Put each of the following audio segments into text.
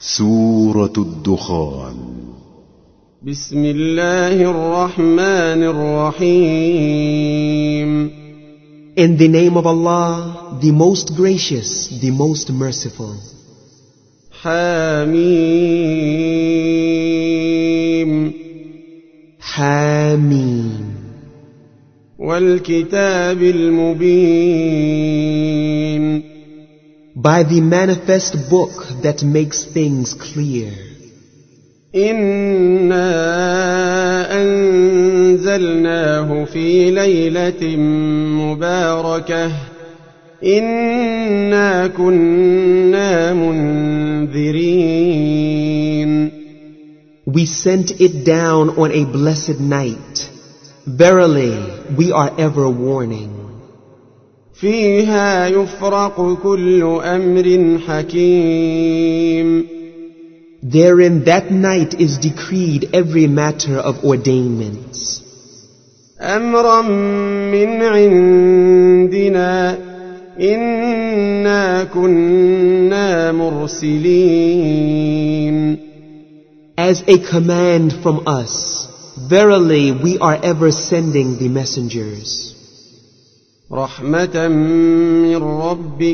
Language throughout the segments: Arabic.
سورة الدخان. بسم الله الرحمن الرحيم. In the name of Allah, the most gracious, the most merciful. حميم. حميم. والكتاب المبين. By the manifest book that makes things clear. إنا أنزلناه في ليلة مباركة إنا كنا منذرين. We sent it down on a blessed night. Verily, we are ever warning. فيها يفرق كل أمر حكيم. Therein that night is decreed every matter of ordainments. أمرا من عندنا إنا كنا مرسلين. As a command from us, verily we are ever sending the messengers. رحمة من ربك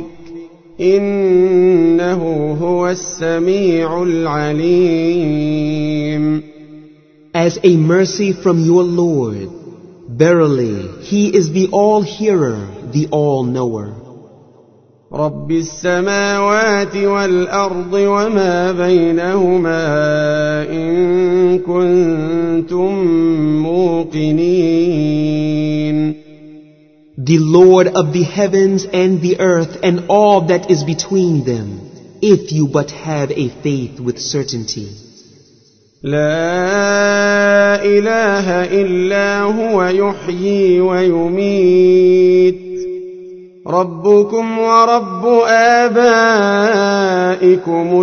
إنه هو السميع العليم. As a mercy from your Lord, verily He is the all-hearer, the all-knower. رب السماوات والأرض وما بينهما إن كنتم موقنين. The Lord of the heavens and the earth and all that is between them, if you but have a faith with certainty. لا إله إلا هو يحيي ويميت. ربكم ورب آبائكم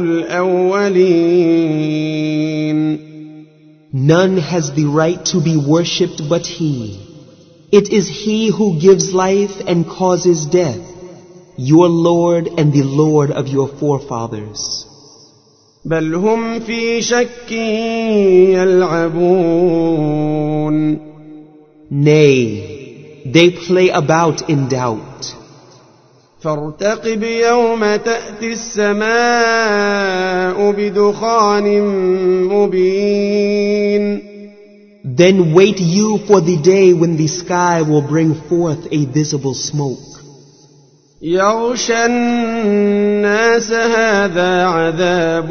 الأولين. None has the right to be worshipped but He. It is He who gives life and causes death, your Lord and the Lord of your forefathers. بل هم في شك يلعبون. Nay, they play about in doubt. فارتقب يوم تأتي السماء بدخان مبين. Then wait you for the day when the sky will bring forth a visible smoke. يغشى الناس هذا عذاب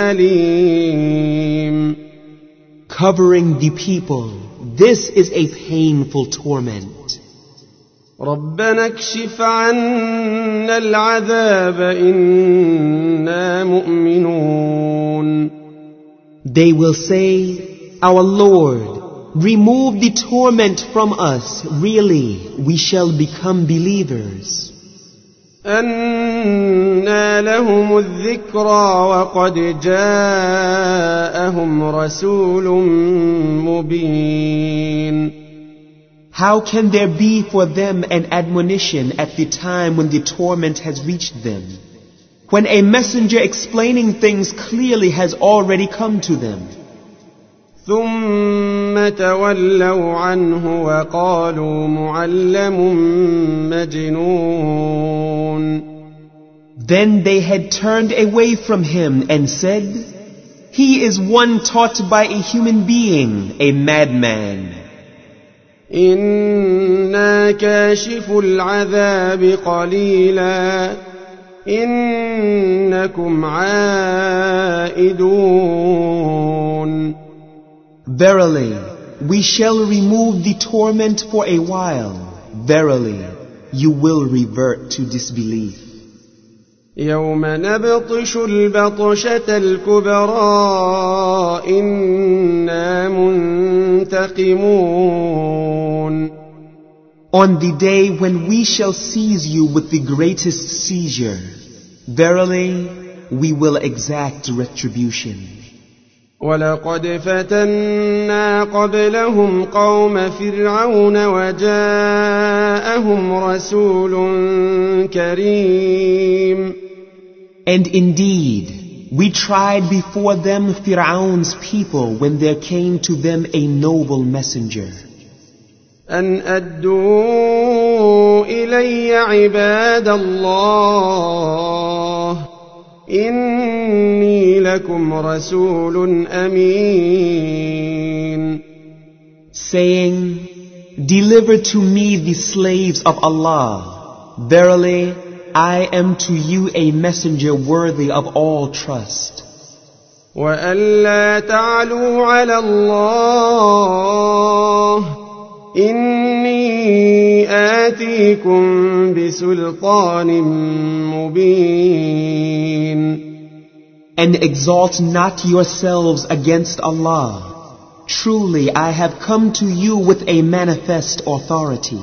أليم. Covering the people, this is a painful torment. ربنا اكشف عنا العذاب إنا مؤمنون. They will say, Our Lord, remove the torment from us. Really, we shall become believers. أنى لهم الذكرى وقد جاءهم رسول مبين. How can there be for them an admonition at the time when the torment has reached them, when a messenger explaining things clearly has already come to them? ثم تولوا عنه وقالوا معلم مجنون. Then they had turned away from him and said, He is one taught by a human being, a madman. إنا كاشف العذاب قليلا إنكم عائدون. Verily, we shall remove the torment for a while. Verily, you will revert to disbelief. يوم نبطش البطشة الكبرى إنا منتقمون. On the day when we shall seize you with the greatest seizure, verily, we will exact retribution. ولقد فتنا قبلهم قوم فرعون وجاءهم رسول كريم. And indeed, we tried before them Fir'aun's people when there came to them a noble messenger. أن أدوا إلي عباد الله إني لكم رسول أمين. Saying, deliver to me the slaves of Allah. Verily, I am to you a messenger worthy of all trust. وألا تعلوا على الله إني آتيكم بسلطان مبين. And exalt not yourselves against Allah. Truly, I have come to you with a manifest authority.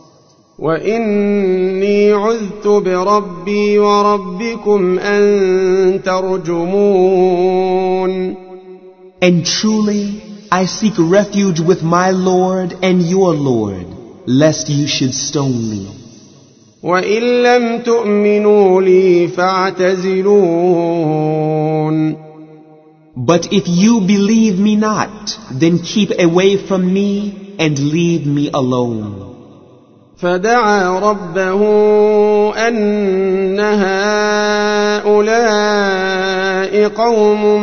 وإني عذت بربي وربكم أن ترجمون. And truly, I seek refuge with my Lord and your Lord, lest you should stone me. وإن لم تؤمنوا لي فاعتزلون. But if you believe me not, then keep away from me and leave me alone. فدعا ربه أن هؤلاء قوم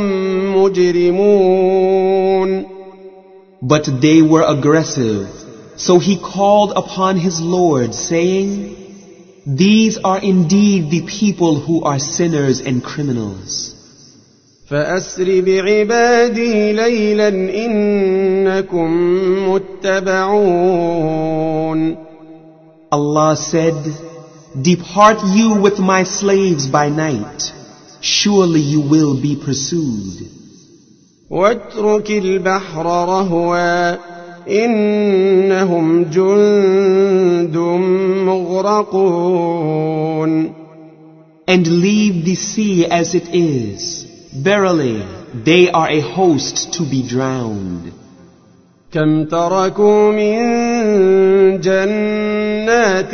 مجرمون. But they were aggressive, so he called upon his Lord, saying, these are indeed the people who are sinners and criminals. فأسر بعبادي ليلا إنكم متبعون. Allah said, depart you with my slaves by night. Surely you will be pursued. واترك البحر رهوا إنهم جند مغرقون. And leave the sea as it is. Verily, they are a host to be drowned. كم تركوا من جنات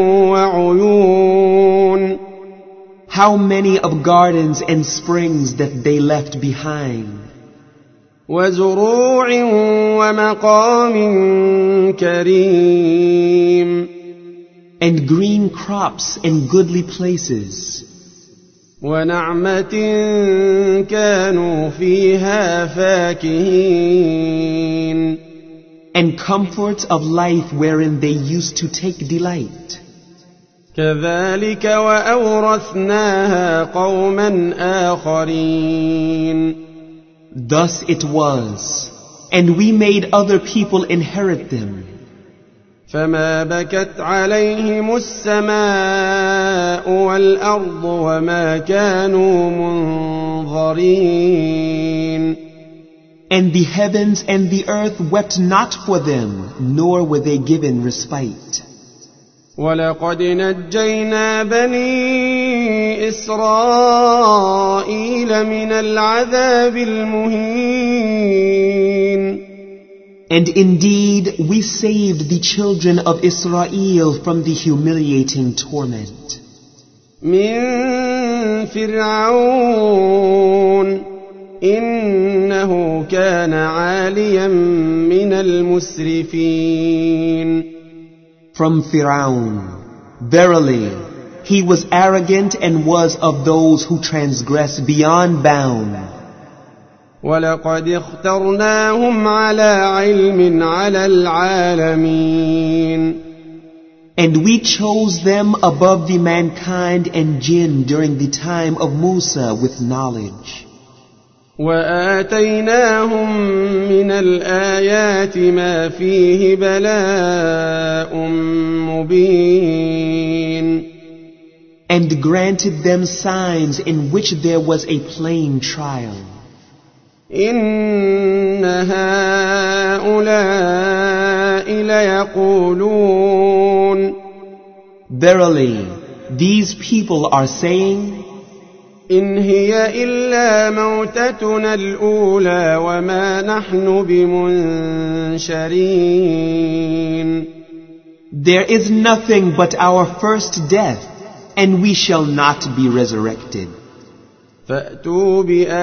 وعيون. How many of gardens and springs that they left behind. وزروع ومقام كريم. And green crops and goodly places. ونعمة كانوا فيها فاكهين. And comforts of life wherein they used to take delight. كذلك وأورثناها قوما آخرين. Thus it was, and we made other people inherit them. فما بكت عليهم السماء والأرض وما كانوا منظرين. And the heavens and the earth wept not for them, nor were they given respite. ولقد نجينا بني إسرائيل من العذاب المهين. And indeed, we saved the children of Israel from the humiliating torment. من فرعون إنه كان عاليا من المسرفين. From Fir'aun, verily, he was arrogant and was of those who transgress beyond bound. ولقد اخترناهم على علم على العالمين. And we chose them above the mankind and jinn during the time of Musa with knowledge. وآتيناهم من الآيات ما فيه بلاء مبين. And granted them signs in which there was a plain trial. إن هؤلاء ليقولون. Verily, these people are saying, إن هي إلا موتتنا الأولى وما نحن بمنشرين. there is nothing but our first death, and we shall not be resurrected. فأتوا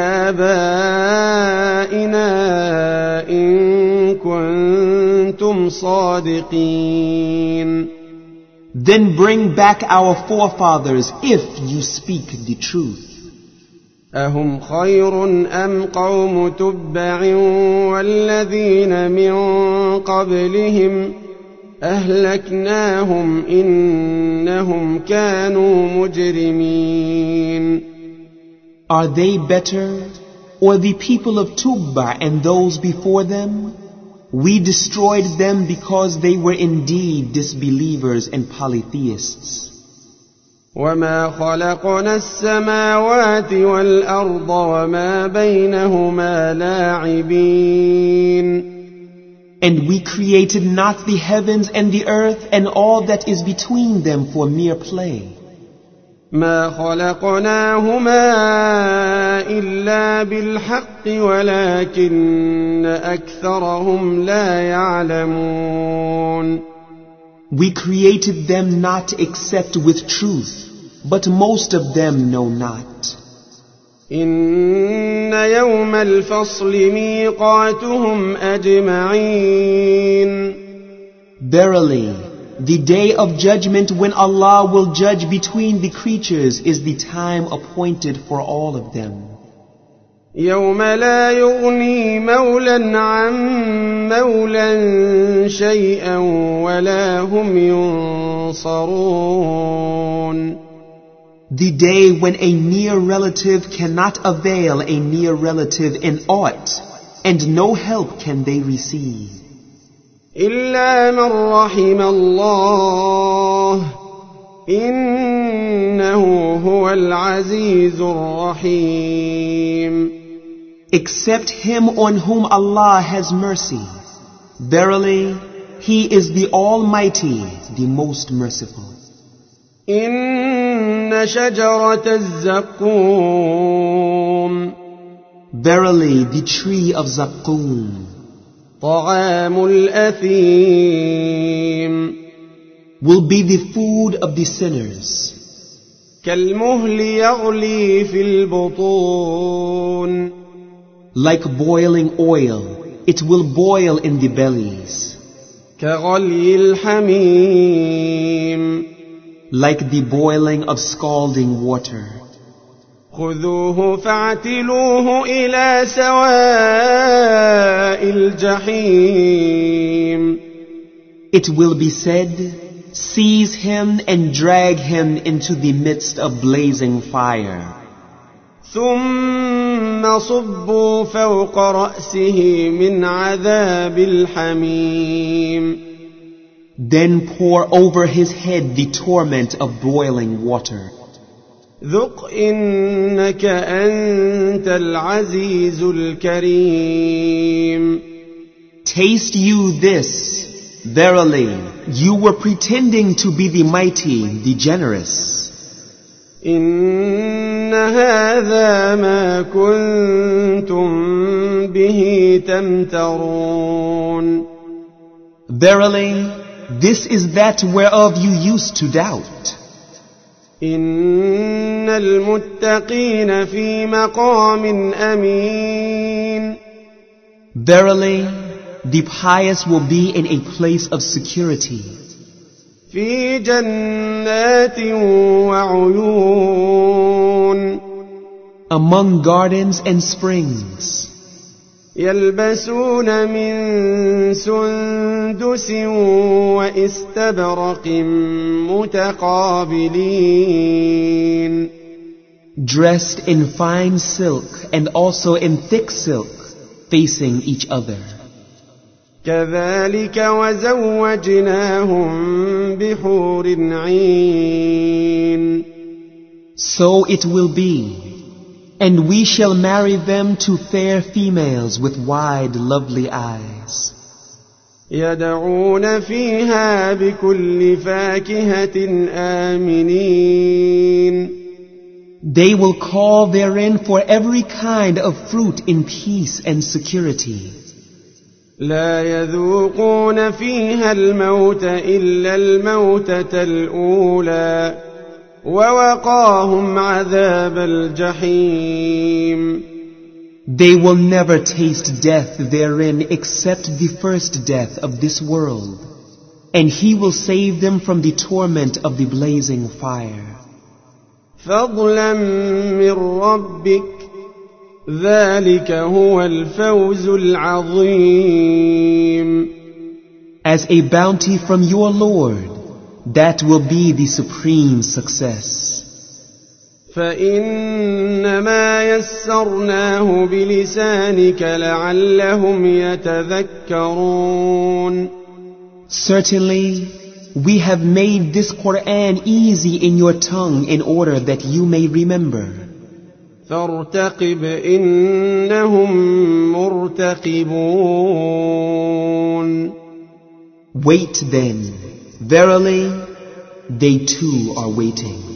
بآبائنا إن كنتم صادقين. Then bring back our forefathers if you speak the truth. أهم خير أم قوم تبع والذين من قبلهم أهلكناهم إنهم كانوا مجرمين. Are they better, or the people of Tubba and those before them? We destroyed them because they were indeed disbelievers and polytheists. وما خلقنا السماوات والأرض وما بينهما لاعبين. And we created not the heavens and the earth and all that is between them for mere play. ما خلقناهما إلا بالحق ولكن أكثرهم لا يعلمون. We created them not except with truth, but most of them know not. إن يوم الفصل ميقاتهم أجمعين. Verily, the day of judgment when Allah will judge between the creatures is the time appointed for all of them. يوم لا يغني مولا عن مولا شيئا ولا هم ينصرون. The day when a near relative cannot avail a near relative in aught, and no help can they receive. إلا من رحم الله إنه هو العزيز الرحيم. Except him on whom Allah has mercy. Verily, he is the Almighty, the most merciful. إن شجرة الزقوم. Verily, the tree of Zaqqum. طعام الأثيم. Will be the food of the sinners. كالمهل يغلي في البطون. Like boiling oil, it will boil in the bellies. كغلي الحميم. Like the boiling of scalding water. خذوه فاعتلوه إلى سواء الجحيم. It will be said, seize him and drag him into the midst of blazing fire. ثم صبوا فوق رأسه من عذاب الحميم. Then pour over his head the torment of boiling water. ذق إنك أنت العزيز الكريم. Taste you this. Verily, you were pretending to be the mighty, the generous. إن هذا ما كنتم به تمترون. Verily, this is that whereof you used to doubt. إن المتقين في مقام أمين. Verily, the pious will be in a place of security. في جنات وعيون. Among gardens and springs. يلبسون من سندس واستبرق متقابلين. Dressed in fine silk and also in thick silk, facing each other. كذلك وزوجناهم بحور عين. So it will be, and we shall marry them to fair females with wide, lovely eyes. يدعون فيها بكل فاكهة آمنين. They will call therein for every kind of fruit in peace and security. لا يذوقون فيها الموت إلا الموتة الأولى ووقاهم عذاب الجحيم They will never taste death therein except the first death of this world, and He will save them from the torment of the blazing fire. فضلا من ربك ذلك هو الفوز العظيم. As a bounty from your Lord, that will be the supreme success. فإنما يسرناه بلسانك لعلهم يتذكرون. Certainly, we have made this Quran easy in your tongue in order that you may remember. فارتقب إنهم مرتقبون. Wait then, verily, they too are waiting.